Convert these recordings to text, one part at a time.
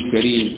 الكريم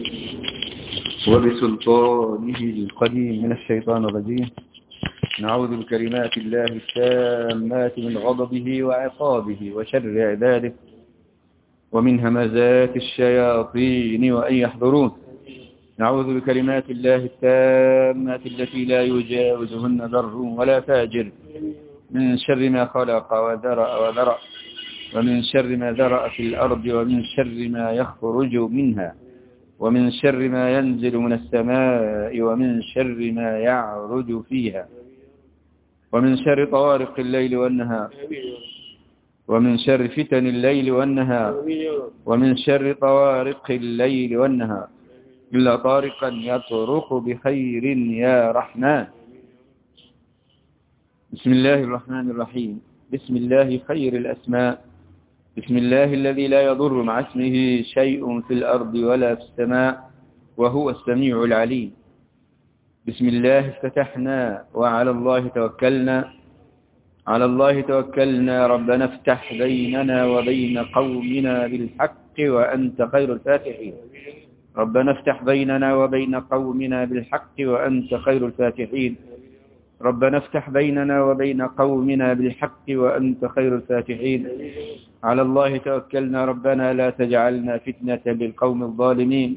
وبسلطانه القديم من الشيطان الرجيم. نعوذ بكلمات الله التامات من غضبه وعقابه وشر عباده ومن همزات الشياطين وأن يحضرون. نعوذ بكلمات الله التامات التي لا يجاوزهن بر ولا فاجر من شر ما خلق وذرأ ومن شر ما ذرأ في الأرض ومن شر ما يخرج منها ومن شر ما ينزل من السماء ومن شر ما يعرج فيها ومن شر طوارق الليل والنهار ومن شر فتن الليل والنهار ومن شر طوارق الليل والنهار إلا طارقا يطرق بخير يا رحمن. بسم الله الرحمن الرحيم. بسم الله خير الأسماء. بسم الله الذي لا يضر مع اسمه شيء في الأرض ولا في السماء وهو السميع العليم. بسم الله افتتحنا وعلى الله توكلنا. على الله توكلنا ربنا افتح بيننا وبين قومنا بالحق وأنت خير الفاتحين. ربنا افتح بيننا وبين قومنا بالحق وأنت خير الفاتحين. ربنا افتح بيننا وبين قومنا بالحق وأنت خير الفاتحين. على الله توكلنا ربنا لا تجعلنا فتنة للقوم الظالمين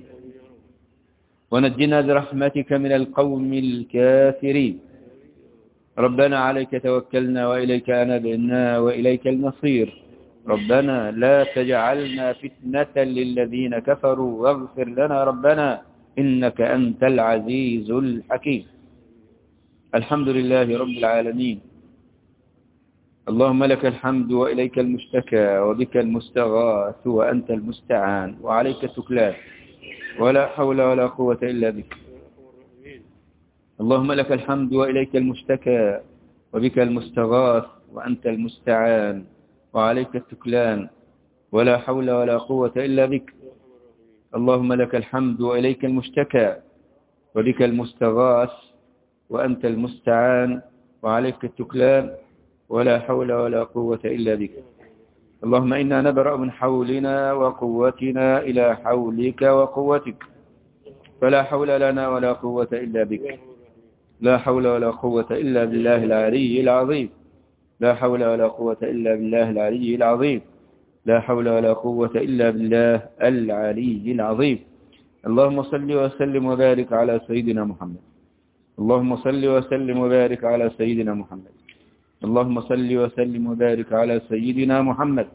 ونجنا برحمتك من القوم الكافرين. ربنا عليك توكلنا وإليك أنبنا وإليك المصير. ربنا لا تجعلنا فتنة للذين كفروا واغفر لنا ربنا إنك أنت العزيز الحكيم. الحمد لله رب العالمين. اللهم لك الحمد وإليك المشتكى وبك المستغاث وأنت المستعان وعليك التكلان ولا حول ولا قوة إلا بك. اللهم لك الحمد وإليك المشتكى وبك المستغاث وأنت المستعان وعليك التكلان ولا حول ولا قوة إلا بك. اللهم لك الحمد وإليك المشتكى وبك المستغاث وأنت المستعان وعليك التكلان ولا حول ولا قوة إلا بك. اللهم إنا نبرأ من حولنا وقوتنا إلى حولك وقوتك فلا حول لنا ولا قوة إلا بك. لا حول ولا قوة إلا بالله العلي العظيم. لا حول ولا قوة إلا بالله العلي العظيم. لا حول ولا قوة إلا بالله العلي العظيم. اللهم صل وسلم وبارك على سيدنا محمد. اللهم صل وسلم وبارك على سيدنا محمد. اللهم صل وسلم وبارك على سيدنا محمد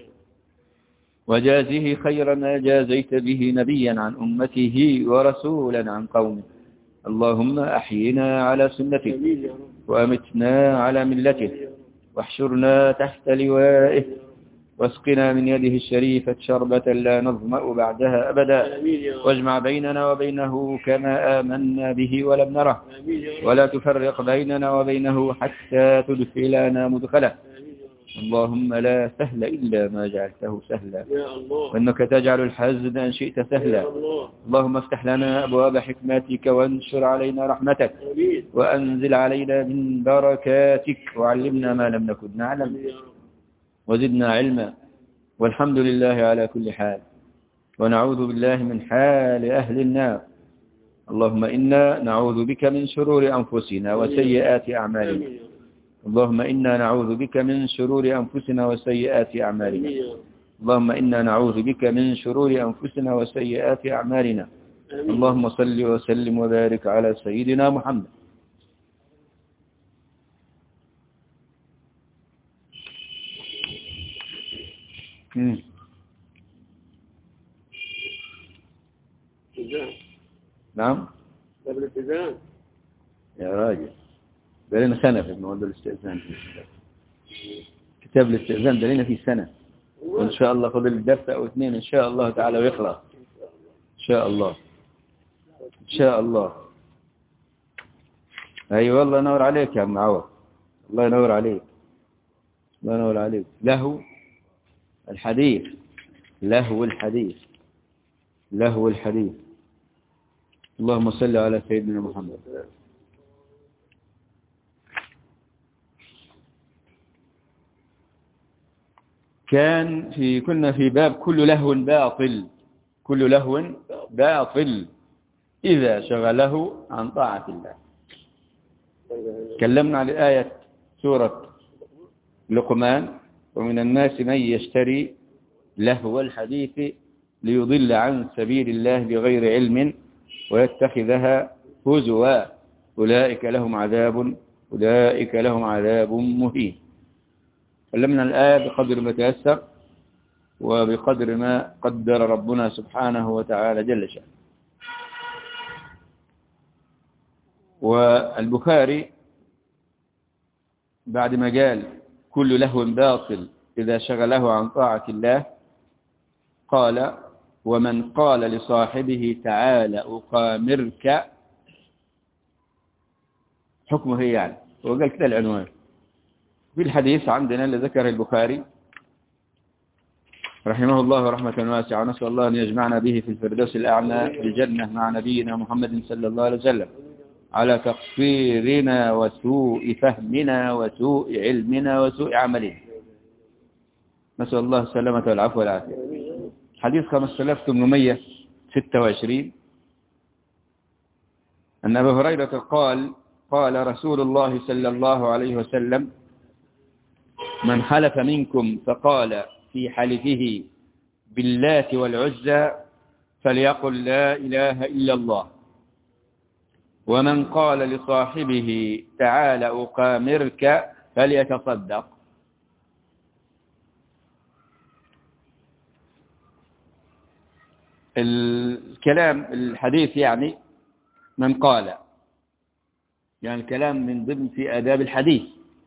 وجازه خير ما جازيت به نبيا عن أمته ورسولا عن قومه. اللهم أحينا على سنته وأمتنا على ملته واحشرنا تحت لوائه واسقنا من يده الشريفة شربة لا نظمأ بعدها أبدا واجمع بيننا وبينه كما آمنا به ولم نره ولا تفرق بيننا وبينه حتى تدخلنا مدخله. اللهم لا سهل إلا ما جعلته سهلا وإنك تجعل الحزن إن شئت سهلا. اللهم افتح لنا أبواب حكمتك وانشر علينا رحمتك وأنزل علينا من بركاتك وعلمنا ما لم نكن نعلم وزدنا علما والحمد لله على كل حال ونعوذ بالله من حال أهل النار. اللهم إنا نعوذ بك من شرور أنفسنا وسيئات أعمالنا. اللهم إنا نعوذ بك من شرور أنفسنا وسيئات أعمالنا. اللهم إنا نعوذ بك من شرور أنفسنا وسيئات أعمالنا. اللهم صل وسلم وبارك على سيدنا محمد. نعم قبل الاستئذان يا راجل بلينا سنة في موضوع الاستئذان. كتاب الاستئذان بلينا فيه سنة وإن شاء الله فضل الدفع أو اثنين إن شاء الله تعالى ويخلص إن شاء الله إن شاء الله. أي والله ينور عليك يا عم عوض. الله ينور عليك. الله ينور عليك. لهو الحديث لهو الحديث لهو الحديث. اللهم صل على سيدنا محمد. كنا في باب كل لهو باطل. كل لهو باطل إذا شغله عن طاعة الله. تكلمنا عن آية سورة لقمان: ومن الناس من يشتري لهو الحديث ليضل عن سبيل الله بغير علم ويتخذها هزوا أولئك لهم عذاب مهين. تكلمنا الآية بقدر ما تيسر وبقدر ما قدر ربنا سبحانه وتعالى جل شأنه. والبخاري بعد ما قال كل لهو باطل إذا شغله عن طاعة الله قال: ومن قال لصاحبه تعال أقامرك، حكمه هي يعني، وقال كده العنوان في الحديث عندنا اللي ذكر البخاري رحمه الله رحمة واسعة، ونسأل الله أن يجمعنا به في الفردوس الأعلى في الجنة مع نبينا محمد صلى الله عليه وسلم، على تقصيرنا وسوء فهمنا وسوء علمنا وسوء عملنا، نسأل الله السلامة والعفو والعافية. حديث 5826 أن أبا هريرة قال رسول الله صلى الله عليه وسلم: من حلف منكم فقال في حلفه باللات والعزى فليقل لا إله إلا الله، ومن قال لصاحبه تعال أقامرك فليتصدق. الكلام الحديث يعني من قال، يعني الكلام من ضمن في آداب الحديث.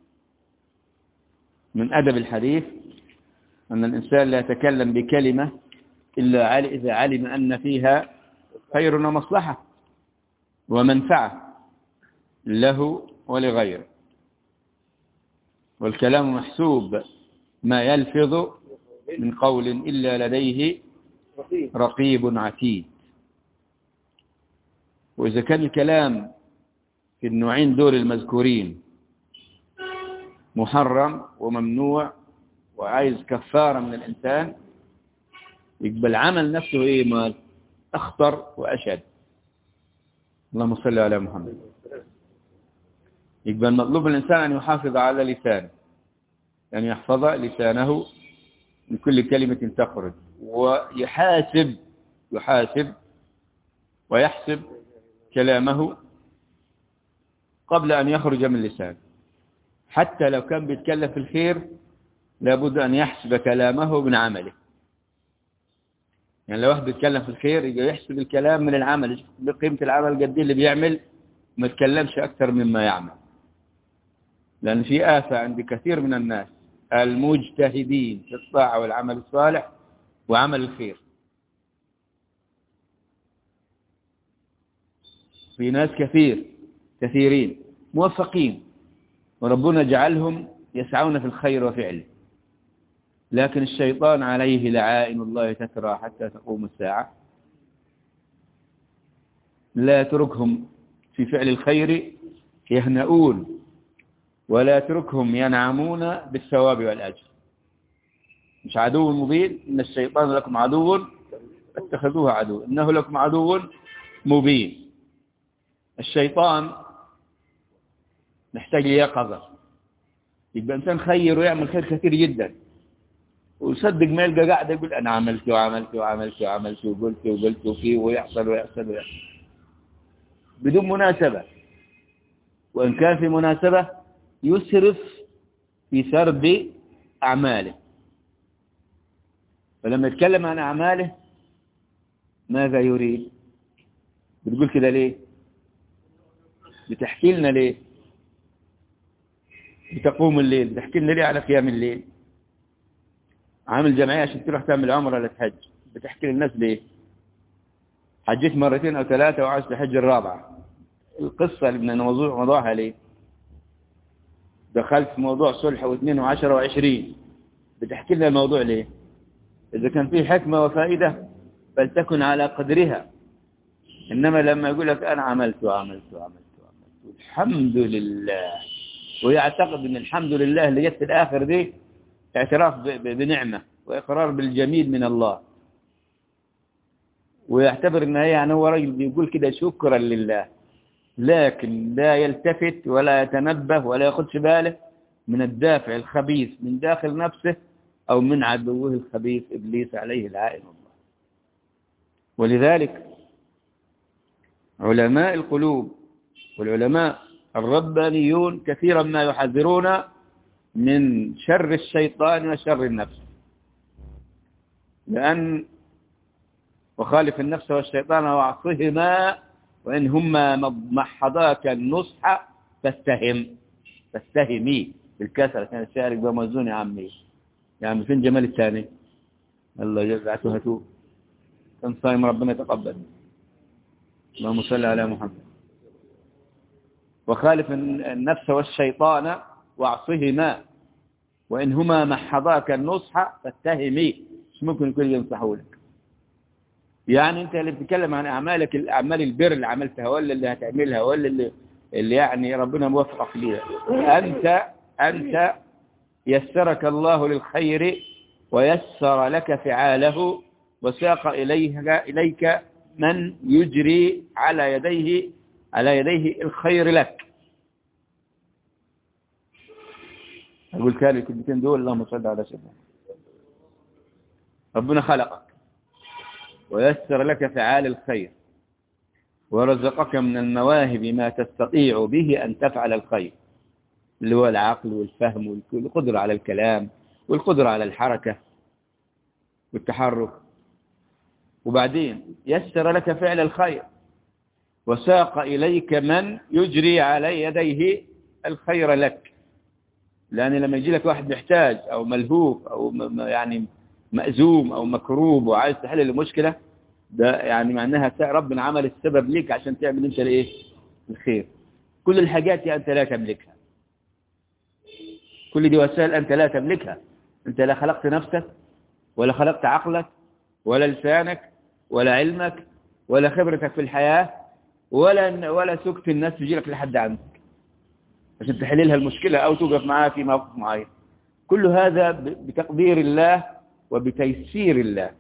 من أدب الحديث أن الإنسان لا يتكلم بكلمة إلا إذا علم أن فيها خير ومصلحة ومنفعة له ولغيره. والكلام محسوب ما يلفظ من قول إلا لديه رقيب عتيد. وإذا كان الكلام في النوعين دول المذكورين محرم وممنوع وعايز كفارة من الإنسان، يقبل عمل نفسه إيه مال أخطر وأشد. اللهم صل على محمد. يقبل مطلوب الإنسان أن يحافظ على لسانه، أن يحفظ لسانه من كل كلمة تخرج، ويحاسب ويحسب كلامه قبل أن يخرج من لسانه. حتى لو كان بيتكلم في الخير لابد أن يحسب كلامه من عمله. يعني لو واحد بيتكلم في الخير يجي يحسب الكلام من العمل، بقيمة العمل قد اللي بيعمل، ما يتكلمش أكثر مما يعمل. لأن في آفة عند كثير من الناس المجتهدين في الطاعة والعمل الصالح وعمل الخير. في ناس كثيرين موفقين وربنا جعلهم يسعون في الخير وفعله، لكن الشيطان عليه لعائن الله تترى حتى تقوم الساعة، لا يتركهم في فعل الخير يهنؤون ولا يتركهم ينعمون بالثواب والأجر. مش عدو مبين، إن الشيطان لكم عدو فاتخذوه عدو، إنه لكم عدو مبين. الشيطان نحتاج ليقظة. يبقى إنسان خير ويعمل خير كثير جدا ويصدق ما يلقى قاعد يقول أنا عملت وقلت فيه ويحصل بدون مناسبة. وإن كان في مناسبة يسرف في سرد أعماله. فلما يتكلم عن أعماله ماذا يريد؟ بتقول كده ليه؟ بتحكي لنا ليه؟ بتقوم الليل، بتحكي لنا ليه على قيام الليل؟ عامل جمعية عشان تروح تعمل عمرة ولا تحج، بتحكي للناس ليه؟ حجيت مرتين أو ثلاثة وعايز تحج الرابعة. القصة اللي موضوعها ليه؟ دخلت في موضوع صلح واثنين وعشرة وعشرين، بتحكي لنا الموضوع ليه؟ إذا كان فيه حكمة وفائدة فلتكن على قدرها. إنما لما يقول لك أنا عملت الحمد لله، ويعتقد أن الحمد لله اللي جت في الآخر دي اعتراف بنعمة وإقرار بالجميل من الله، ويعتبر ان هي يعني هو راجل بيقول كده شكرا لله، لكن لا يلتفت ولا يتنبه ولا ياخدش باله من الدافع الخبيث من داخل نفسه أو من عدوه الخبيث إبليس عليه لعنة الله. ولذلك علماء القلوب والعلماء الربانيون كثيرا ما يحذرون من شر الشيطان وشر النفس، لأن وخالف النفس والشيطان وعصهما وإن هما محضاك النصح فاستهمي بالكسرة، كان الشارك بموزون يا عمي، يا عمي فين جمال الثاني؟ الله جزعته هتوب، كان صايم ربنا يتقبل. اللهم صل على محمد. وخالف النفس والشيطان وعصهما وإن هما محضاك النصح فاستهمي، مش ممكن يكون ينصحوا لك. يعني انت اللي بتتكلم عن اعمالك، الاعمال البر اللي عملتها ولا اللي هتعملها ولا اللي يعني ربنا موفقك ليها، انت يسرك الله للخير ويسر لك فعاله وساق اليك من يجري على يديه الخير لك. اقول كالي الكلمتين دول، اللهم صل على سيدنا. ربنا خلقك ويسر لك فعال الخير ورزقك من المواهب ما تستطيع به أن تفعل الخير، اللي هو العقل والفهم والقدرة على الكلام والقدرة على الحركة والتحرك. وبعدين يسر لك فعل الخير وساق إليك من يجري على يديه الخير لك، لأن لما يجي لك واحد محتاج أو ملهوف أو يعني مأزوم أو مكروب وعايز تحل المشكلة، ده يعني معناها ربنا عمل السبب ليك عشان تعمل انت الايه؟ الخير. كل الحاجات انت لا تملكها، كل دي وسائل انت لا تملكها. انت لا خلقت نفسك ولا خلقت عقلك ولا لسانك ولا علمك ولا خبرتك في الحياة ولا سكت الناس تجي لك لحد عندك عشان تحل لها المشكلة او توقف معاها في موقف معين. كل هذا بتقدير الله وبتيسير الله.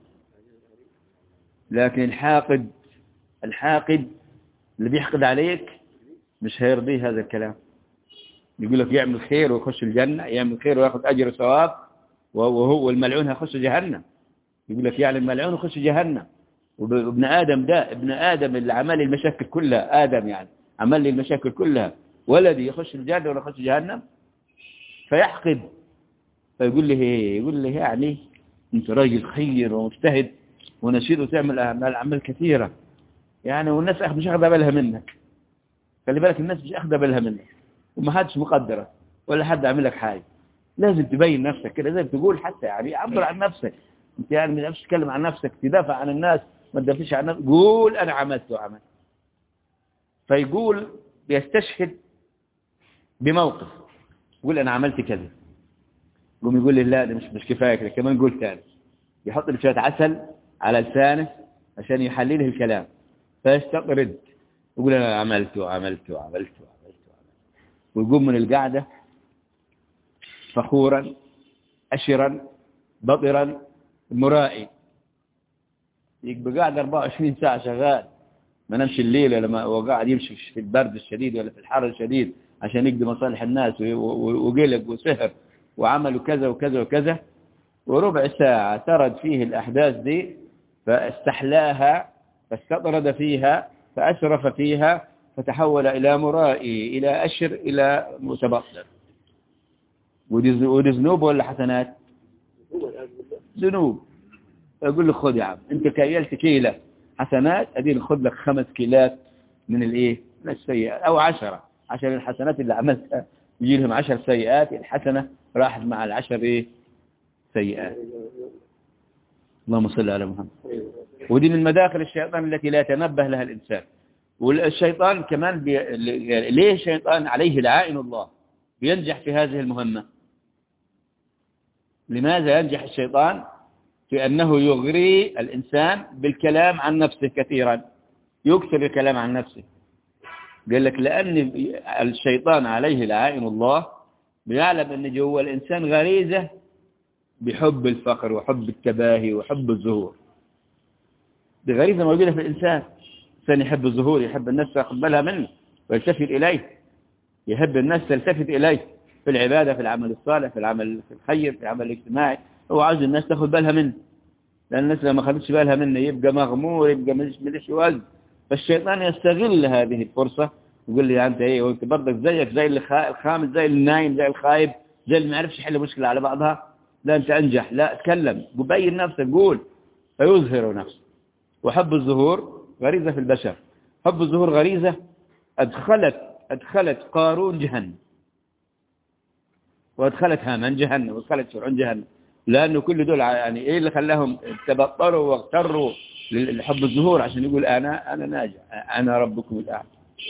لكن الحاقد اللي بيحقد عليك مش هيرضيه هذا الكلام، يقول لك يعمل خير ويخش الجنة، يعمل خير وياخذ أجر وثواب، وهو الملعون هيخش جهنم. يقول لك يعني الملعون يخش جهنم، وابن آدم اللي عمل المشاكل كلها، آدم يعني عمل لي المشاكل كلها، ولدي يخش الجنة ولا يخش جهنم؟ فيحقد، فيقول لي يعني انت راجل خير ومجتهد ونشيد وتعمل أعمال كثيرة يعني، والناس مش أخذ بالها منك. خلي بالك الناس مش أخذ بالها منك وما حدش مقدرك ولا حد عامل لك حاجة. لازم تبين نفسك كده، لازم تقول حتى يعني عبر عن نفسك. انت يعني ما تقدرش تتكلم عن نفسك، تدافع عن الناس، ما تدافعش عن نفسك، قول أنا عملت وعملت. فيقول بيستشهد بموقف، يقول أنا عملت كذا، يقوم يقول لي لا ده مش كفاية كده، كمان قول تاني. يحط لي شوية عسل على لسانه عشان يحلله الكلام، فيستطرد يقول أنا عملت وعملت وعملت وعملت وعملت، ويقوم من القعدة فخورا أشرا بطرا مرائي، يبقى قاعد 24 ساعة شغال، ما نمشي الليل لما هو قاعد يمشي في البرد الشديد ولا في الحر الشديد عشان يقضي مصالح الناس، وقلق وسهر وعملوا كذا وكذا وكذا، وربع ساعة ترد فيه الأحداث دي فاستحلاها فاستطرد فيها فأشرف فيها فتحول إلى مرائي إلى أشر إلى متبطل. ودي ذنوب ولا حسنات؟ ذنوب. أقول له خذ يا عم أنت كيلت كيلة حسنات، أدين خذ لك 5 كيلات من الإيه؟ من السيئات، أو 10 عشان الحسنات اللي عملتها يجي لهم 10 سيئات، الحسنة راحت مع ال10 إيه؟ سيئات. اللهم صل على محمد. ودي من مداخل الشيطان التي لا يتنبه لها الإنسان. والشيطان كمان ليه الشيطان عليه لعائن الله بينجح في هذه المهمة؟ لماذا ينجح الشيطان؟ في أنه يغري الإنسان بالكلام عن نفسه كثيرا، يكثر الكلام عن نفسه. قال لك لأن الشيطان عليه لعائن الله بيعلم أن جوا الإنسان غريزة بحب الفخر وحب التباهي وحب الظهور، دي غريزة موجودة في الإنسان. الإنسان يحب الظهور، يحب الناس تاخد بالها منه ويلتفت إليه، يحب الناس تلتفت إليه في العبادة، في العمل الصالح، في العمل في الخير، في العمل الاجتماعي. هو عاوز الناس تاخد بالها منه، لأن الناس لو ما خدتش بالها منه يبقى مغمور، يبقى مليش وزن. فالشيطان يستغل هذه الفرصة ويقول لي أنت إيه، وأنت برضك زيك زي الخامس، زي النايم، زي الخايب، زي اللي ما يعرفش يحل مشكلة على بعضها. لا أنت أنجح، لا اتكلم، بين نفسك، قول، فيظهر نفسه. وحب الظهور غريزة في البشر. حب الظهور غريزة أدخلت قارون جهنم، وأدخلت هامان جهنم، وأدخلت فرعون جهنم، لأنه كل دول يعني إيه اللي خلاهم تبطروا واغتروا لحب الظهور؟ عشان يقول أنا ناجح، أنا ربكم الأعلى،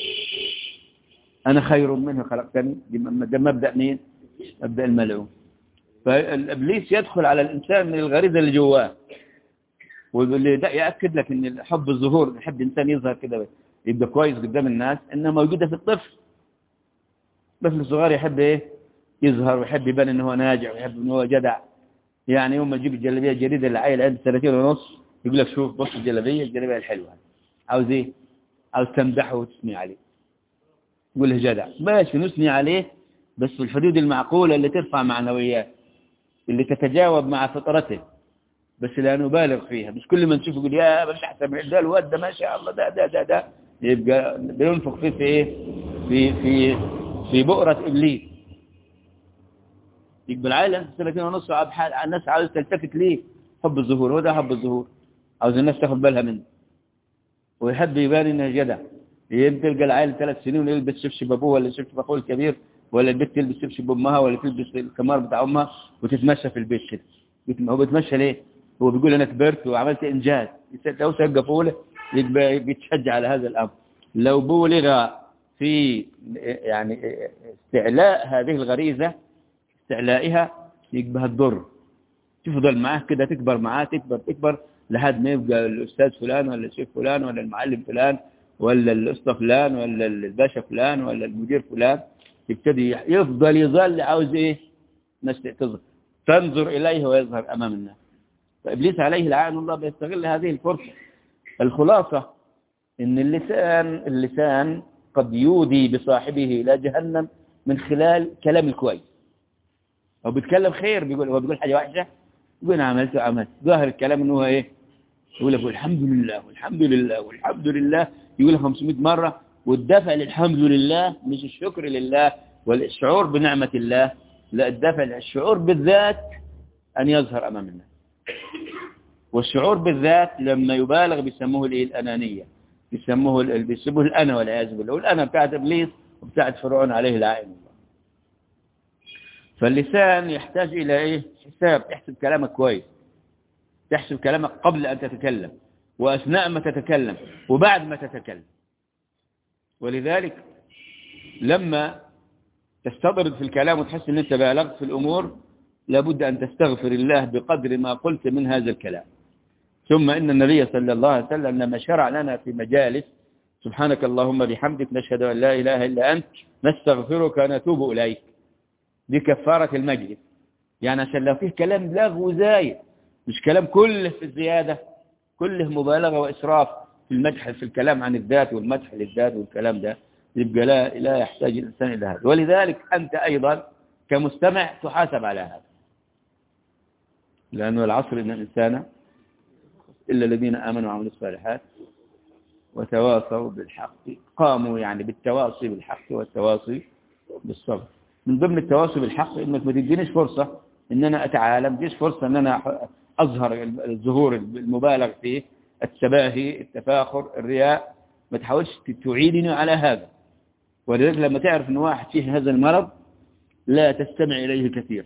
أنا خير منه خلقتني. ده مبدأ مين؟ مبدأ الملعون. فالإبليس يدخل على الإنسان من الغريزة اللي جواه، واللي ده يأكد لك إن حب الظهور، يحب الإنسان يظهر كده يبقى كويس قدام الناس، إنها موجودة في الطفل. الطفل الصغير يحب إيه؟ يظهر، ويحب يبان إنه هو ناجح، ويحب إنه هو جدع. يعني يوم ما تجيب الجلابيه الجديده للعيل عنده 30 ونص، يقول لك شوف بص الجلابيه الحلوه، عاوز ايه؟ عاوز تمدحه وتثني عليه، تقول له جدع، ماشي نثني عليه، بس في الحدود المعقوله اللي ترفع معنويات، اللي تتجاوب مع فطرته، بس لا نبالغ فيها. مش كل ما نشوفه يقول يا مش احسن من ده الواد ده ما شاء الله، ده يبقى بينفخ فيه في ايه؟ في بؤره ابليس. يقبل العائلة 30 ونص، الناس عاوز تلتفت ليه؟ حب الظهور، هو ده حب الظهور، عاوز الناس تاخد بالها منه، ويحب يبان انه جدع. تلقى العائلة 3 سنين ويلبس شبشب ابوه ولا شبشب اخوه الكبير، ولا البنت تلبس شبشب امها، ولا تلبس الخمار بتاع امها وتتمشى في البيت كده. هو بيتمشى ليه؟ هو بيقول انا كبرت وعملت انجاز. لو سقفوا له يبقى بيتشجع على هذا الامر. لو بولغ في يعني استعلاء هذه الغريزة، استعلائها، يبقى هتضر. تفضل معاه كده، تكبر معاه، تكبر لحد ما يبقى الأستاذ فلان، ولا الشيخ فلان، ولا المعلم فلان، ولا الأسطى فلان، ولا الباشا فلان، ولا المدير فلان. يبتدي يفضل يظل عاوز إيه؟ الناس تنظر إليه ويظهر أمام الناس. فإبليس عليه لعنة الله بيستغل هذه الفرصة. الخلاصة إن اللسان قد يودي بصاحبه إلى جهنم من خلال كلام الكويس. هو بيتكلم خير، هو بيقول حاجة وحشة، يقول أنا عملت ظاهر الكلام إنه هو إيه؟ يقول لك الحمد لله والحمد لله والحمد لله، يقول 500 مرة. والدفع للحمد لله مش الشكر لله والشعور بنعمة الله، لا، الدفع الشعور بالذات أن يظهر أمام الناس. والشعور بالذات لما يبالغ بيسموه الأنانية، بيسموه الأنا والعياذ بالله. والأنا بتاعت إبليس وبتاعت فرعون عليه لعنة الله. فاللسان يحتاج إلى إيه؟ حساب. تحسب كلامك كويس، تحسب كلامك قبل أن تتكلم، وأثناء ما تتكلم، وبعد ما تتكلم. ولذلك لما تستطرد في الكلام وتحس أن أنت بالغت في الأمور، لابد أن تستغفر الله بقدر ما قلت من هذا الكلام. ثم إن النبي صلى الله عليه وسلم لما شرع لنا في مجالس سبحانك اللهم بحمدك نشهد أن لا إله إلا أنت نستغفرك ونتوب إليك، دي كفارة المجلس. يعني عشان لو فيه كلام لغو زايد، مش كلام كله في الزيادة، كله مبالغة وإسراف في المدح، في الكلام عن الذات والمدح للذات والكلام ده، يبقى لا يحتاج الإنسان إلى هذا. ولذلك أنت أيضا كمستمع تحاسب على هذا، لأنه العصر إن الإنسان إلا الذين آمنوا وعملوا الصالحات وتواصوا بالحق، قاموا يعني بالتواصي بالحق والتواصي بالصبر. من ضمن التواصي بالحق إنك ما تدينيش فرصة إن أنا أتعالم، تدينيش فرصة إن أنا أظهر الظهور المبالغ فيه، التباهي، التفاخر، الرياء. ما تحاولش تعيدني على هذا. ولذلك لما تعرف أن واحد فيه هذا المرض لا تستمع إليه كثيرا،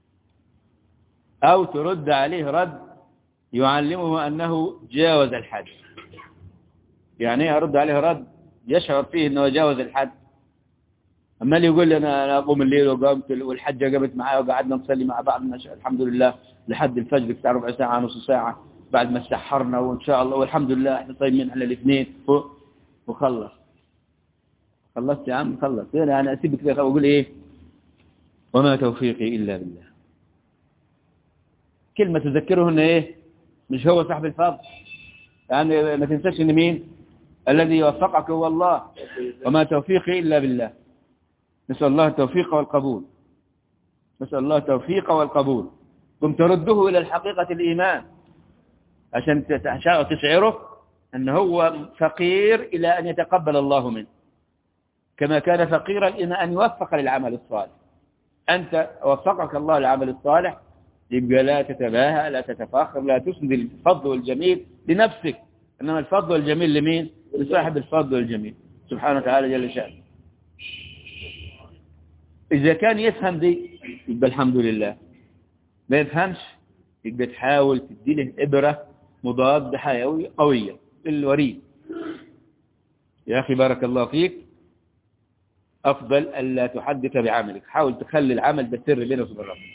أو ترد عليه رد يعلمه أنه جاوز الحد. يعني ايه أرد عليه رد يشعر فيه أنه جاوز الحد؟ أما اللي يقول لي أنا أقوم الليل وقامت والحجة قامت معايا وقعدنا نصلي مع بعض الحمد لله لحد الفجر بتاع ربع ساعة نص ساعة بعد ما استحرنا وإن شاء الله والحمد لله احنا صايمين على الاثنين وخلص. خلصت يا عم، خلص. أنا أسيبك كده وأقول إيه؟ وما توفيقي إلا بالله. كلمة تذكره إنه إيه؟ مش هو صاحب الفضل، يعني ما تنساش ان مين الذي يوفقك هو الله، وما توفيقي إلا بالله. نسأل الله التوفيق والقبول، نسأل الله التوفيق والقبول. ثم ترده إلى الحقيقة الإيمان عشان تشعره أنه هو فقير إلى أن يتقبل الله منه، كما كان فقيرا إلى أن يوفق للعمل الصالح. أنت وفقك الله للعمل الصالح، يبقى لا تتباهى، لا تتفاخر، لا تسند الفضل والجميل لنفسك، إنما الفضل والجميل لمين؟ لصاحب الفضل والجميل سبحانه وتعالى جل شأنه. إذا كان يفهم دي يبقى الحمد لله، ما يفهمش يبقى تحاول تديله إبرة مضاد حيوي قوية للوريد. يا أخي بارك الله فيك، أفضل ألا تحدث بعملك، حاول تخلي العمل ده سر بينك وبين ربنا،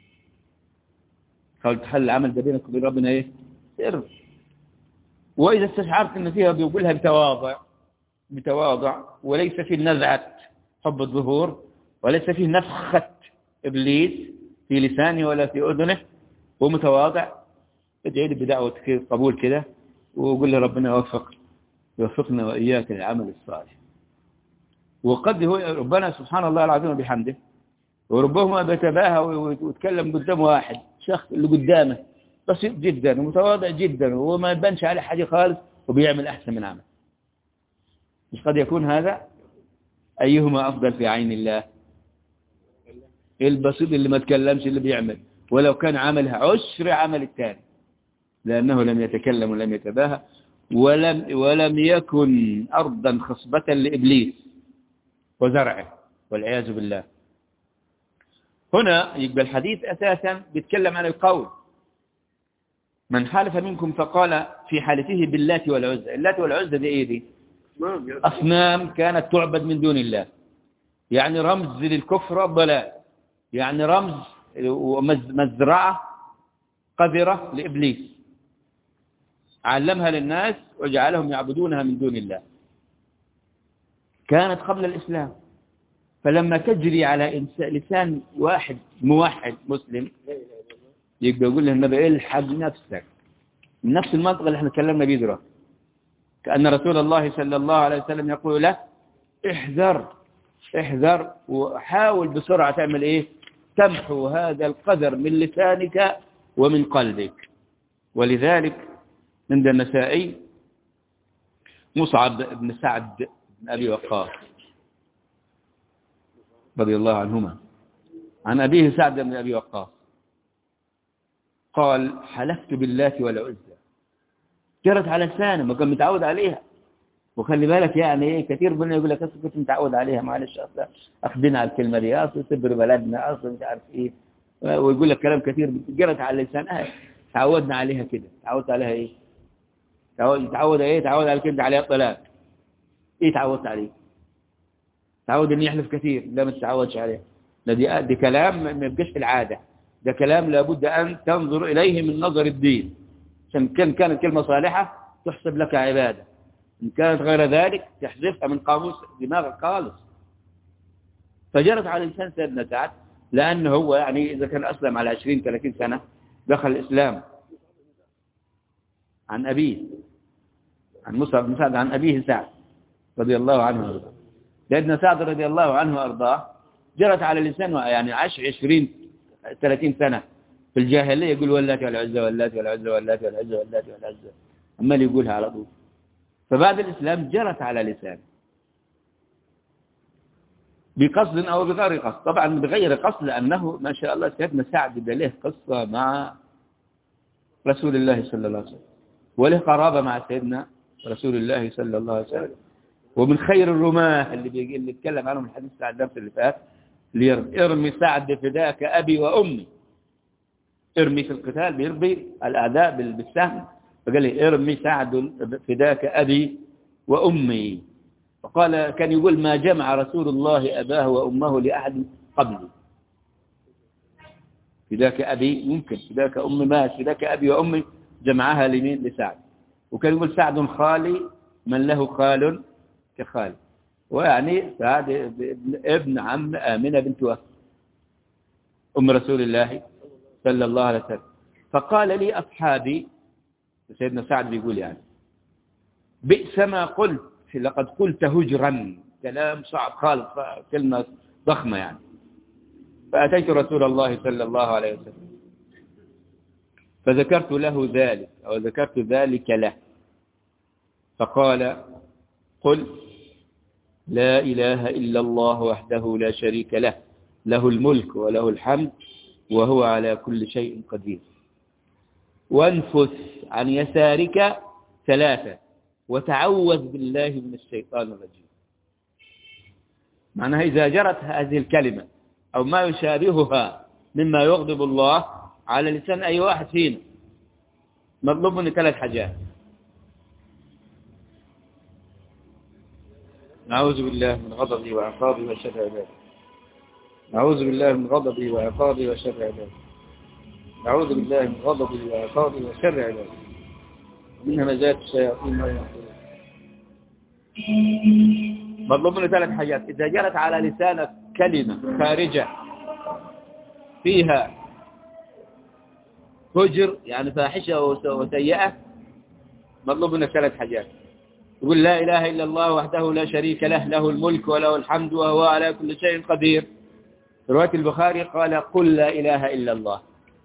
حاول تخلي العمل ده بينك وبين ربنا إيه؟ سر. وإذا استشعرت أن فيها بيقولها بتواضع وليس في نزعة حب الظهور، وليس فيه نفخة إبليس في لسانه ولا في أذنه، ومتواضع، ادعي لي بدعوة قبول كده وقول لي ربنا يوفقنا وإياك للعمل الصالح. وقد هو ربنا سبحان الله العظيم بحمده، وربما بيتباهى ويتكلم قدام واحد شخص اللي قدامه بسيط جدا ومتواضع جدا وما يبانش عليه حاجة خالص وبيعمل أحسن من عمل. مش قد يكون هذا؟ أيهما أفضل في عين الله؟ البسيط اللي ما تكلمش اللي بيعمل، ولو كان عملها 10 عمل الثاني، لأنه لم يتكلم ولم يتباهى ولم يكن أرضا خصبة لإبليس وزرعه والعياذ بالله. هنا يبقى الحديث أساسا بيتكلم عن القول. من حلف منكم فقال في حالفه باللات والعزى. اللات والعزى دي ايه دي؟ أصنام كانت تعبد من دون الله، يعني رمز للكفر والضلال، يعني رمز ومزرعة قذرة لإبليس علمها للناس وجعلهم يعبدونها من دون الله. كانت قبل الإسلام، فلما تجري على لسان واحد موحد مسلم يبقى يقول له النبي الحق نفسك، من نفس المنطقة اللي احنا تكلمنا بيه دلوقتي، كأن رسول الله صلى الله عليه وسلم يقول له احذر وحاول بسرعة تعمل ايه؟ تمحو هذا القدر من لسانك ومن قلبك. ولذلك عند النسائي مصعب بن سعد بن أبي وقاص رضي الله عنهما عن أبيه سعد بن أبي وقاص قال حلفت باللات والعزى، جرت على لسانه ما كان متعود عليها. وخلي بالك يعني ايه، كثير منا يقول لك اصل كنت متعود عليها، معلش اصلا اخذنا على الكلمه دي، اصل سبر بلدنا، اصلا مش عارف ايه، ويقول لك كلام كثير جرت على لسانها، تعودنا عليها كده. تعودت عليها ايه؟ تعود ايه؟ تعود على كده عليها الطلاق. ايه تعودت عليه؟ تعود ان يحلف كثير، لا ما تتعودش عليه. دي كلام ما يبقاش في العاده، ده كلام لابد ان تنظر اليه من نظر الدين. عشان كانت كلمه صالحه تحسب لك عباده، إن كانت غير ذلك تحذفها من قاموس دماغك خالص. فجرت على لسان سيدنا سعد، لأنه هو يعني إذا كان أسلم على 20-30 سنة دخل الإسلام عن أبيه، عن مصعب بن سعد عن أبيه سعد رضي الله عنه وارضاه. سيدنا سعد رضي الله عنه وارضاه جرت على لسانه، يعني عاش 20-30 سنة في الجاهلية يقول واللات والعزى واللات والعزى واللات والعزى واللات والعزى، أمال يقولها على طول. فبعد الإسلام جرت على لسانه بقصد أو بغير قصد، طبعا بغير قصد، لأنه ما شاء الله سيدنا سعد له قصة مع رسول الله صلى الله عليه وسلم، وله قرابة مع سيدنا رسول الله صلى الله عليه وسلم. ومن خير الرماه اللي اتكلم عنهم الحديث بتاع الدرس اللي فات، ارمي سعد فداك أبي وأمي. ارمي في القتال بيرمي الأعداء بالسهم، فقال لي ارمي سعد فداك أبي وأمي. فقال كان يقول ما جمع رسول الله أباه وأمه لأحد قبلي. فداك أبي ممكن، فداك أمي ماشي، فداك أبي وأمي جمعها لمين؟ لسعد. وكان يقول سعد خالي من له خال كخالي، ويعني سعد ابن عم آمنة بنت وهب أم رسول الله صلى الله عليه وسلم. فقال لي أصحابي، سيدنا سعد بيقول يعني بئس ما قلت، لقد قلت هجرا، كلام صعب خالص، كلمة ضخمة يعني. فأتيت رسول الله صلى الله عليه وسلم فذكرت له ذلك أو ذكرت ذلك له، فقال قل لا إله إلا الله وحده لا شريك له، له الملك وله الحمد وهو على كل شيء قدير، وانفث عن يسارك 3 وتعوذ بالله من الشيطان الرجيم. معناها إذا جرت هذه الكلمة أو ما يشابهها مما يغضب الله على لسان أي واحد فينا، مطلوب مني 3 حاجات: نعوذ بالله من غضبه وعقابه وشر عباده، نعوذ بالله من غضبه وعقابه وشر عباده، نعوذ بالله من غضبه وعقابه وشر عباده، من همزات الشياطين ما يحضرون. مطلوب مني 3 حاجات: إذا جرت على لسانك كلمة خارجة فيها هجر يعني فاحشة وسيئة، مطلوب منك 3 حاجات: يقول لا إله إلا الله وحده لا شريك له، له الملك وله الحمد وهو على كل شيء قدير. في رواية البخاري قال قل لا إله إلا الله.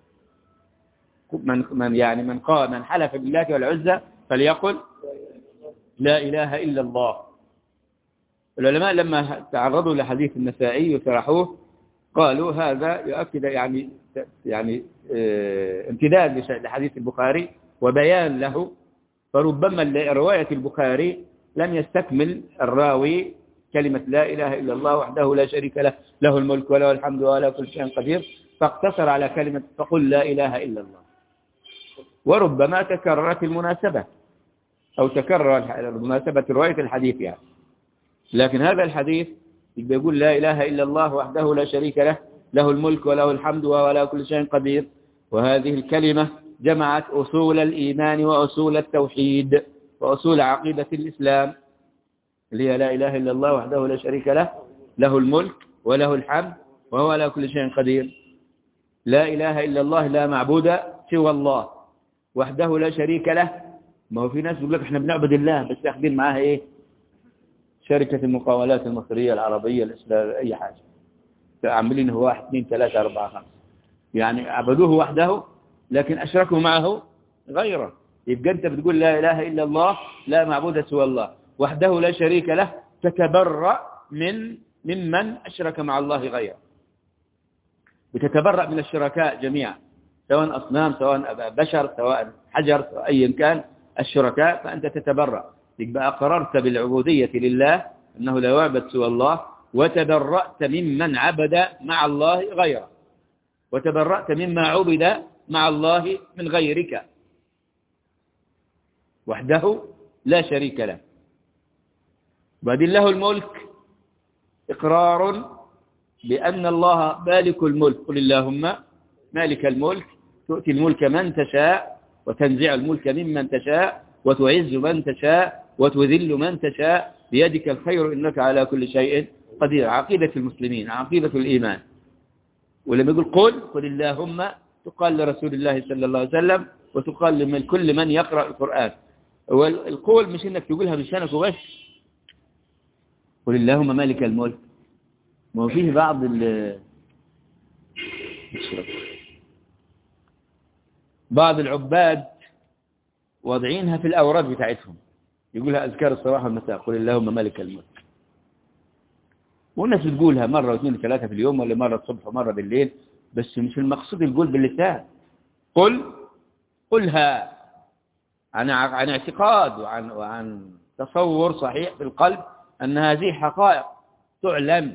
من حلف بالله والعزى فليقل لا إله إلا الله. العلماء لما تعرضوا لحديث النسائي وشرحوه قالوا هذا يؤكد يعني امتداد لحديث البخاري وبيان له، فربما رواية البخاري لم يستكمل الراوي كلمة لا إله إلا الله وحده لا شريك له، له الملك وله الحمد وعلى كل شيء قدير، فاقتصر على كلمة فقل لا إله إلا الله. وربما تكررت المناسبة أو تكرر مناسبة رواية الحديث يعني. لكن هذا الحديث يقول لا إله إلا الله وحده لا شريك له، له الملك وله الحمد وهو على كل شيء قدير. وهذه الكلمة جمعت أصول الإيمان وأصول التوحيد وأصول عقيدة الإسلام، اللي هي لا إله إلا الله وحده لا شريك له، له الملك وله الحمد وهو على كل شيء قدير. لا إله إلا الله، لا معبود سوى الله، وحده لا شريك له. ما هو في ناس يقول لك احنا بنعبد الله بس ياخدين معاها ايه؟ شركة المقاولات المصرية العربية الإسلامية أي حاجة، عاملين هو 1 2 3 4 5، يعني عبدوه وحده لكن أشركوا معه غيره. يبقى أنت بتقول لا إله إلا الله، لا معبود سوى الله، وحده لا شريك له، تتبرأ ممن أشرك مع الله غيره، بتتبرأ من الشركاء جميعا، سواء أصنام سواء بشر سواء حجر سواء أيا كان الشركاء، فأنت تتبرأ. يبقى أقررت بالعبودية لله أنه لا يعبد سوى الله، وتبرأت ممن عبد مع الله غيره، وتبرأت مما عبد مع الله من غيرك، وحده لا شريك له. وبعدين له الملك، إقرار بأن الله مالك الملك، قل اللهم مالك الملك تؤتي الملك من تشاء وتنزع الملك ممن تشاء وتعز من تشاء وتذل من تشاء بيدك الخير إنك على كل شيء قدير. عقيدة المسلمين، عقيدة الإيمان. ولما يقول قل اللهم، تقال لرسول الله صلى الله عليه وسلم وتقال لكل من يقرأ القرآن. والقول مش إنك تقولها بلسانك وبس، قل اللهم مالك الملك. ما فيه بعض العباد واضعينها في الأوراد بتاعتهم، يقولها أذكار الصباح والمساء، قل اللهم مالك الملك. والناس بتقولها مرة واثنين وثلاثة في اليوم، ولا مرة الصبح ومرة بالليل، بس مش المقصود القول باللسان. قلها عن اعتقاد وعن تصور صحيح في القلب أن هذه حقائق تعلم.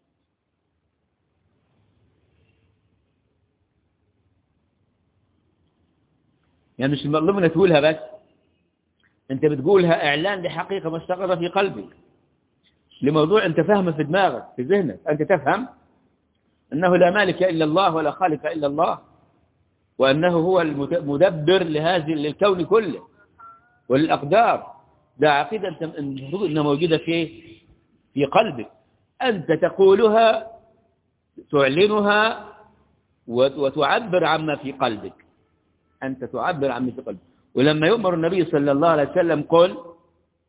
يعني مش المطلوب انك تقولها بس، انت بتقولها اعلان لحقيقة مستقرة في قلبك، لموضوع انت فاهمه في دماغك في ذهنك. انت تفهم انه لا مالك الا الله ولا خالق الا الله، وانه هو المدبر للكون كله وللاقدار. ده عقيدة انت المفروض انها موجودة في قلبك، انت تقولها تعلنها وتعبر عما في قلبك، أنت تعبر عن في قلبك. ولما يؤمر النبي صلى الله عليه وسلم قل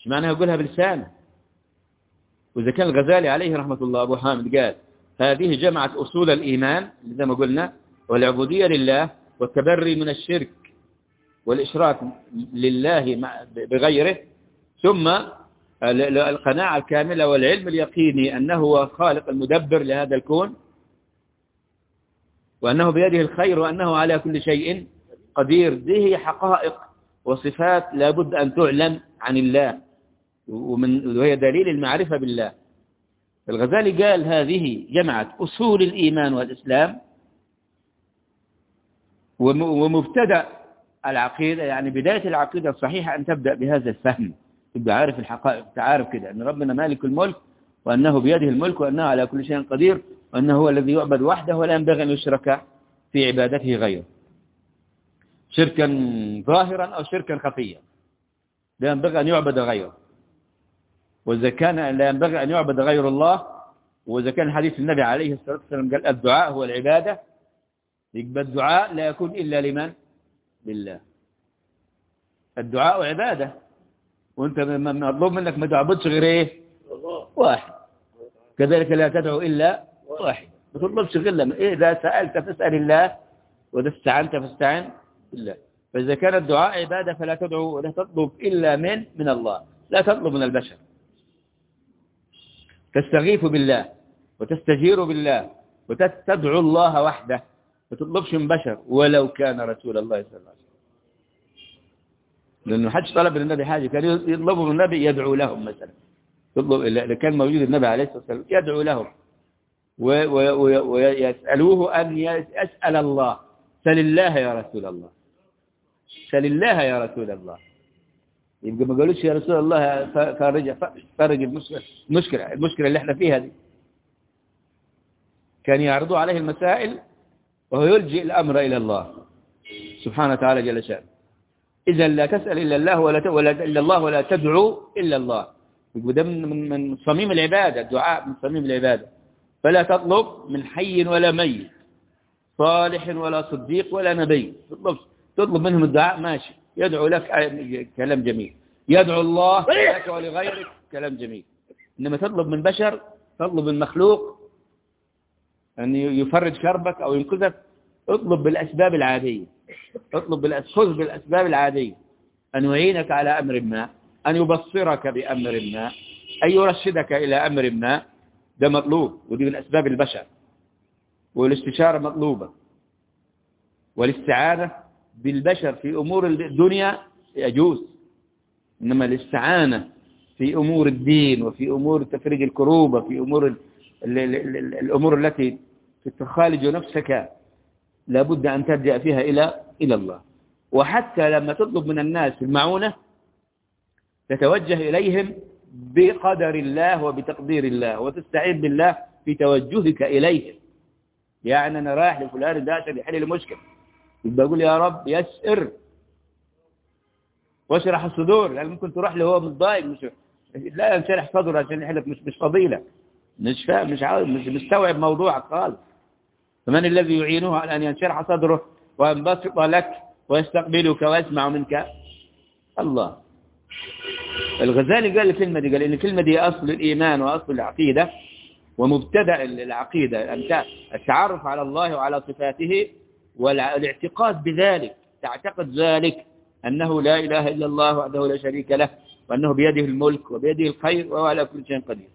مش معناها يقولها بلسانه. وإذا كان الغزالي عليه رحمة الله أبو حامد قال هذه جمعت أصول الإيمان زي ما قلنا، والعبودية لله، والتبري من الشرك والإشراك لله بغيره، ثم القناعة الكاملة والعلم اليقيني أنه هو خالق المدبر لهذا الكون، وأنه بيده الخير، وأنه على كل شيء قدير. دي حقائق وصفات لابد أن تعلم عن الله، وهي دليل المعرفة بالله. الغزالي قال هذه جمعت أصول الإيمان والإسلام ومبتدأ العقيدة، يعني بداية العقيدة الصحيحة أن تبدأ بهذا الفهم، تبقى عارف الحقائق، تعارف كده أن ربنا مالك الملك، وأنه بيده الملك، وأنه على كل شيء قدير، وأنه هو الذي يعبد وحده ولا ينبغي أن يشرك في عبادته غيره، شركا ظاهرا أو شركا خفيا، لا ينبغي أن يعبد غيره. وإذا كان لا ينبغي أن يعبد غير الله، وإذا كان حديث النبي عليه الصلاة والسلام قال الدعاء هو العبادة، يبقى الدعاء لا يكون إلا لمن؟ لله. الدعاء عبادة، وانت مطلوب منك ما تعبدش غير ايه؟ واحد. كذلك لا تدعو إلا واحد، ما تطلبش غير لما إيه؟ إذا سألت فاسأل الله، وإذا استعنت فاستعن بالله. فإذا كان الدعاء عبادة فلا تدعو ولا تطلب إلا من الله، لا تطلب من البشر. تستغيث بالله وتستجير بالله وتدعو الله وحده، ما تطلبش من بشر ولو كان رسول الله صلى الله عليه وسلم، لأنه حدش طلب من النبي حاجة، كان يطلبوا من النبي يدعو لهم مثلا، يطلب إذا كان موجود النبي عليه الصلاة والسلام يدعو لهم ويسألوه أن يسأل الله، سل الله يا رسول الله، سل الله يا رسول الله. يبقى ما قالوش يا رسول الله فرج المشكلة اللي احنا فيها دي. كان يعرضوا عليه المسائل وهو يلجئ الأمر إلى الله سبحانه وتعالى جل شأنه. إذا لا تسأل إلا الله ولا تدعو إلا الله. يبقى ده من صميم العبادة، الدعاء من صميم العبادة. فلا تطلب من حي ولا ميت، صالح ولا صديق ولا نبي، تطلب منهم الدعاء ماشي، يدعو لك كلام جميل، يدعو الله لك ولغيرك كلام جميل. إنما تطلب من بشر، تطلب من مخلوق أن يفرج كربك أو ينقذك، اطلب بالأسباب العادية، خذ بالأسباب العادية، أن يعينك على أمر ما، أن يبصرك بأمر ما، أن يرشدك إلى أمر ما، ده مطلوب، ودي من أسباب البشر. والاستشارة مطلوبة، والاستعانة بالبشر في أمور الدنيا يجوز، إنما الاستعانة في أمور الدين وفي أمور تفريج الكروب وفي أمور الأمور التي تخالج نفسك لابد أن ترجع فيها إلى الله. وحتى لما تطلب من الناس المعونة تتوجه إليهم بقدر الله وبتقدير الله، وتستعين بالله في توجهك إليهم. يعني أنا رايح لفلان ده عشان يحل لي مشكلة، يبقى أقول يا رب يسر واشرح الصدور، لأن ممكن تروح له هو متضايق، لا ينشرح صدره عشان يحلك، مش فضيلة، مش فاهم، مش عاوز، مش مستوعب موضوعك خالص. فمن الذي يعينه على أن ينشرح صدره وينبسط لك ويستقبلك ويسمع منك؟ الله. الغزالي قال الكلمة دي، قال إن الكلمة دي أصل الإيمان وأصل العقيدة ومبتدأ العقيدة، التعرف على الله وعلى صفاته والاعتقاد بذلك، تعتقد ذلك أنه لا إله إلا الله وحده لا شريك له، وأنه بيده الملك وبيده الخير وهو على كل شيء قدير.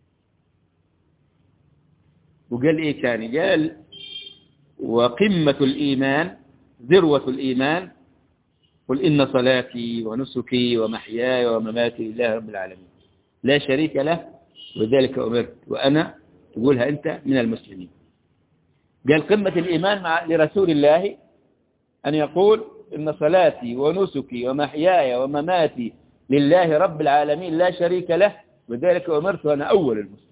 وقال إيه ثاني؟ قال وقمة الإيمان، ذروة الإيمان، قل إن صلاتي ونسكي ومحياي ومماتي لله رب العالمين لا شريك له وذلك أمرت وأنا، تقولها أنت من المسلمين. قال قمة الإيمان لرسول الله أن يقول إن صلاتي ونسكي ومحياي ومماتي لله رب العالمين لا شريك له وذلك أمرت وأنا أول المسلمين.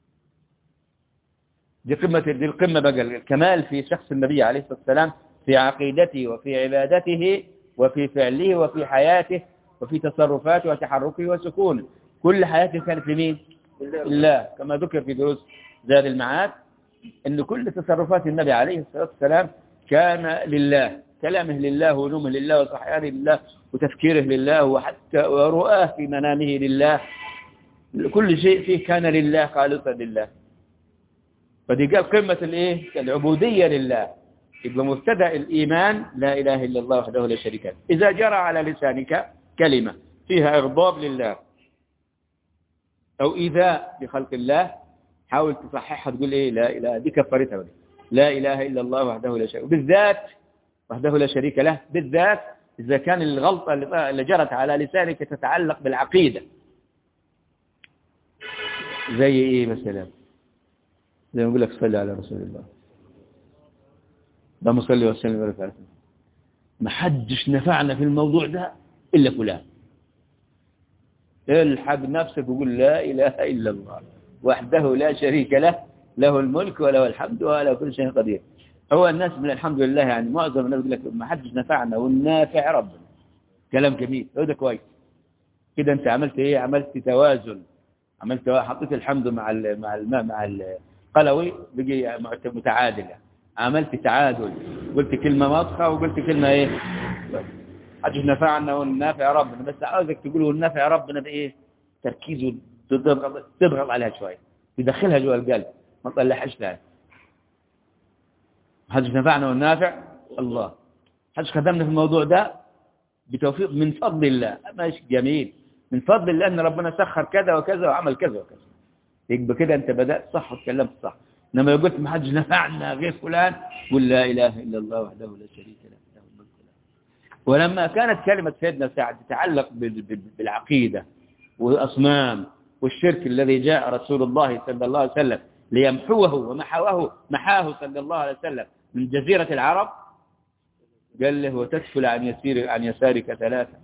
دي القمة بقى، الكمال في شخص النبي عليه الصلاة والسلام، في عقيدته وفي عبادته وفي فعله وفي حياته وفي تصرفاته وتحركه وسكونه. كل حياته كانت لمين؟ لله، كما ذكر في دروس زاد المعاد أن كل تصرفات النبي عليه الصلاة والسلام كان لله. كلامه لله ونومه لله وصحيانه لله وتفكيره لله وحتى ورؤاه في منامه لله، كل شيء فيه كان لله خالصا لله. فدي قال قمة الايه؟ العبودية لله. يبقى مبتدأ الإيمان لا إله إلا الله وحده لا شريك له. إذا جرى على لسانك كلمة فيها إغضاب لله أو إيذاء بخلق الله، حاول تصححها تقول إيه؟ لا إله، دي كفرتها بقى. لا إله إلا الله وحده لا شريك له، بالذات وحده لا شريك له، بالذات إذا كان الغلطة اللي جرت على لسانك تتعلق بالعقيدة. زي إيه مثلا؟ زي ما أقول لك صلي على رسول الله، اللهم صل وسلم وبارك عليه، ما حدش نفعنا في الموضوع ده إلا فلان. الحق نفسك وقول لا إله إلا الله وحده لا شريك له، له الملك وله الحمد وله كل شيء قدير. هو الناس من الحمد لله يعني معظم الناس يقول لك ما حدش نفعنا والنافع ربنا. كلام جميل، هو ده كويس كده. انت عملت ايه؟ عملت توازن، حطيت الحمد مع القلوي بقي متعادل، عملت تعادل، قلت كلمة واضحة وقلت كلمة ايه؟ حدش نفعنا والنافع ربنا، بس عاوزك تقول والنافع ربنا بايه؟ تركيز تضغط عليها شوية، تدخلها جوا القلب، ما تطلعهاش لها. حدش نفعنا والنافع الله، حدش خدمنا في الموضوع ده بتوفيق من فضل الله. ماشي جميل، من فضل الله ان ربنا سخر كذا وكذا وعمل كذا وكذا، يبقى كده انت بدأت صح وتكلمت صح. انما لو قلت ما حدش نفعنا غير فلان، قل لا اله الا الله وحده لا شريك له له الملك وله. ولما كانت كلمة سيدنا سعد تتعلق بالعقيدة والأصنام والشرك الذي جاء رسول الله صلى الله عليه وسلم ليمحوه محاه صلى الله عليه وسلم من جزيرة العرب، قال له وتدخل عن يسارك ثلاثة،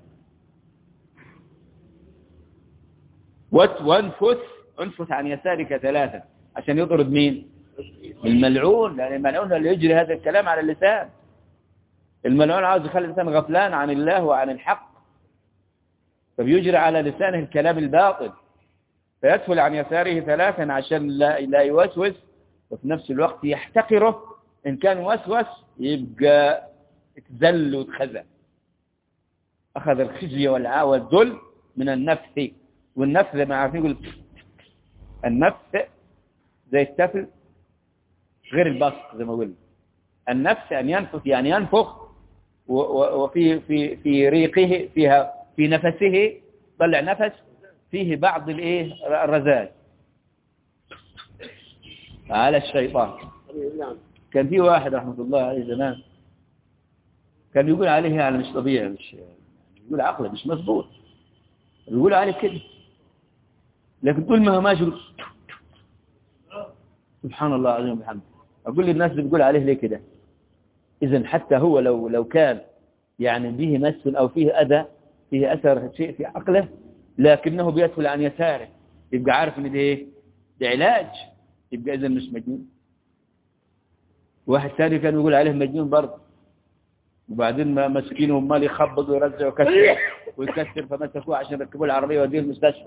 وانفث عن يسارك ثلاثة، عشان يطرد مين؟ الملعون، لأن الملعون اللي يجري هذا الكلام على اللسان. الملعون عاوز يخلي الإنسان غفلان عن الله وعن الحق، فبيجري على لسانه الكلام الباطل، فيدخل عن يساره ثلاثا عشان لا يوسوس، وفي نفس الوقت يحتقره. إن كان وسوس يبقى اتذل واتخزى، أخذ الخزي والذل من النفس. والنفس زي ما عارفين يقول النفس زي التفل غير البسط، زي ما قلنا النفس أن ينفث يعني ينفخ، وفي في ريقه فيها في نفسه طلع نفس فيه بعض الرذاذ على الشيطان. كان في واحد رحمة الله عليه زمان كان يقول عليه يعني مش طبيعي، مش يقول عقله مش مضبوط، يقول عليه كده، لكن طول ما هو ماشي سبحان الله العظيم وبحمده. أقول للناس بتقول عليه ليه كده؟ إذن حتى هو لو كان يعني به مس أو فيه أذى، فيه أثر شيء في عقله، لكنه بيدخل عن يساره، يبقى عارف إن ده علاج، يبقى إذن مش مجنون. واحد ثاني كان يقول عليه مجنون برضه، وبعدين ما مسكينه ومال يخبط ويرزع ويكسر فمسكوه عشان يركبوه العربية ويوديه المستشفى.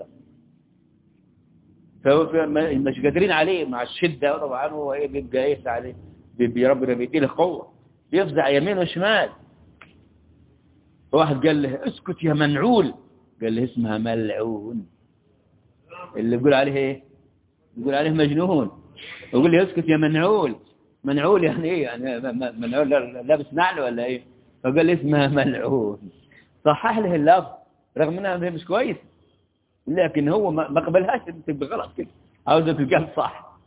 فهو مش قادرين عليه مع الشدة طبعا، هو بيبقى ايه عليه، ربنا بيديله قوة، بيفزع يمين وشمال. واحد قال له اسكت يا منعول، قال له اسمها ملعون. اللي يقول عليه ايه؟ يقول عليه مجنون، يقول له اسكت يا منعول. منعول يعني ايه؟ يعني منعول لابس نعل ولا ايه؟ فقال له اسمها ملعون. صحح له اللفظ رغم انها مش كويس، لكن هو ما قبلهاش، تبقى غلط كده، عاوزة تقال صح.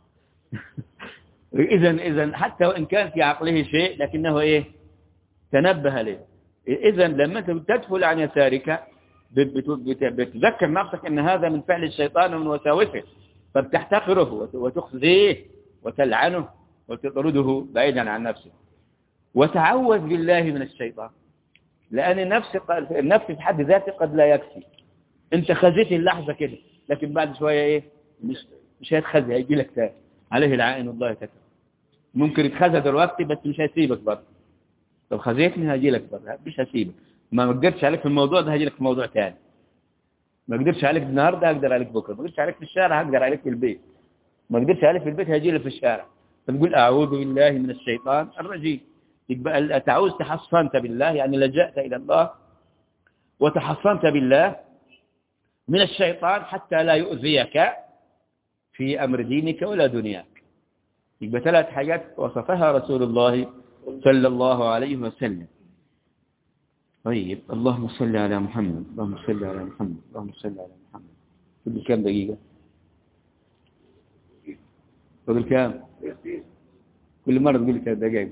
إذن حتى وإن كان في عقله شيء لكنه تنبه له. إذن لما أنت تدخل عن يسارك بتذكر نفسك أن هذا من فعل الشيطان ومن وساوسه، فبتحتقره وتخزيه وتلعنه وتطرده بعيدا عن نفسه. وتعوذ بالله من الشيطان، لأن النفس في حد ذاته قد لا يكفي. انت خزيت اللحظة كده، لكن بعد شوية مش هيتخزي، هيجي لك تاني، عليه العائن الله كتب. ممكن يتخزى دلوقتي بس مش هيسيبك برضه، لو خزيتني هيجي لك برضه، مش هيسيبك. ما قدرتش عليك في الموضوع ده هيجي لك في موضوع تاني، ما قدرتش عليك النهارده هقدر عليك بكره، ما قدرتش عليك في الشارع هقدر عليك في البيت، ما قدرتش عليك في البيت هيجي لك في الشارع. فتقول اعوذ بالله من الشيطان الرجيم. يبقى تعوز تحصنت بالله، يعني لجأت إلى الله وتحصنت بالله من الشيطان حتى لا يؤذيك في أمر دينك ولا دنياك. يبقى 3 حاجات وصفها رسول الله صلى الله عليه وسلم. طيب، اللهم صل على محمد، اللهم صل على محمد، اللهم صل على محمد. كل كام دقيقة؟ فضل كام؟ كل مرة تقول لي 3 دقائق.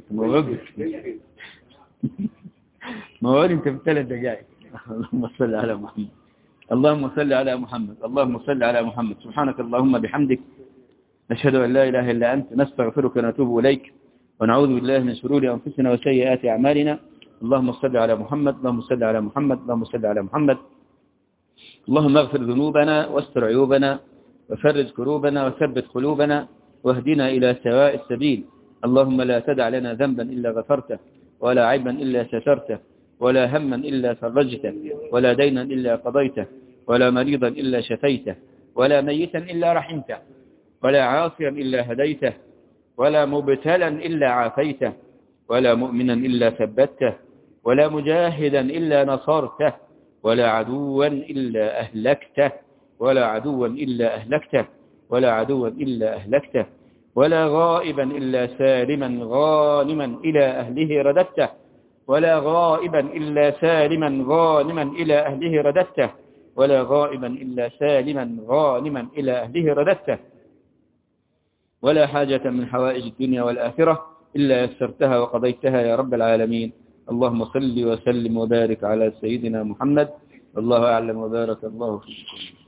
ما هو انت في 3 دقائق. اللهم صل على محمد، اللهم صل على محمد، اللهم صل على محمد. سبحانك اللهم بحمدك، نشهد أن لا إله إلا أنت، نستغفرك ونتوب إليك، ونعوذ بالله من شرور أنفسنا وسيئات أعمالنا. اللهم صل على محمد، اللهم صل على محمد، اللهم صل على محمد. اللهم اغفر ذنوبنا واستر عيوبنا وفرج كروبنا وثبت قلوبنا واهدنا إلى سواء السبيل. اللهم لا تدع لنا ذنبا إلا غفرته، ولا عيبا إلا سترته، ولا هما إلا فرجته، ولا دينا إلا قضيته، ولا مريضا إلا شفيته، ولا ميتا إلا رحمته، ولا عاصيا إلا هديته، ولا مبتلا إلا عافيته، ولا مؤمنا إلا ثبته، ولا مجاهدا إلا نصرته، ولا عدوا إلا أهلكته، ولا عدوا إلا أهلكته، ولا عدوا إلا أهلكته، ولا غائبا إلا سالما غانما إلى أهله رددته، ولا غائبا إلا سالما غانما إلى أهله رددته، ولا غائبا إلا سالما غانما إلى أهله رددته، ولا حاجة من حوائج الدنيا والآخرة إلا يسرتها وقضيتها يا رب العالمين. اللهم صل وسلم وبارك على سيدنا محمد. الله أعلم وبارك الله فيكم.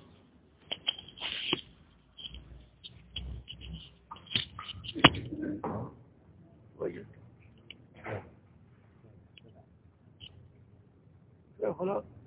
خلاص.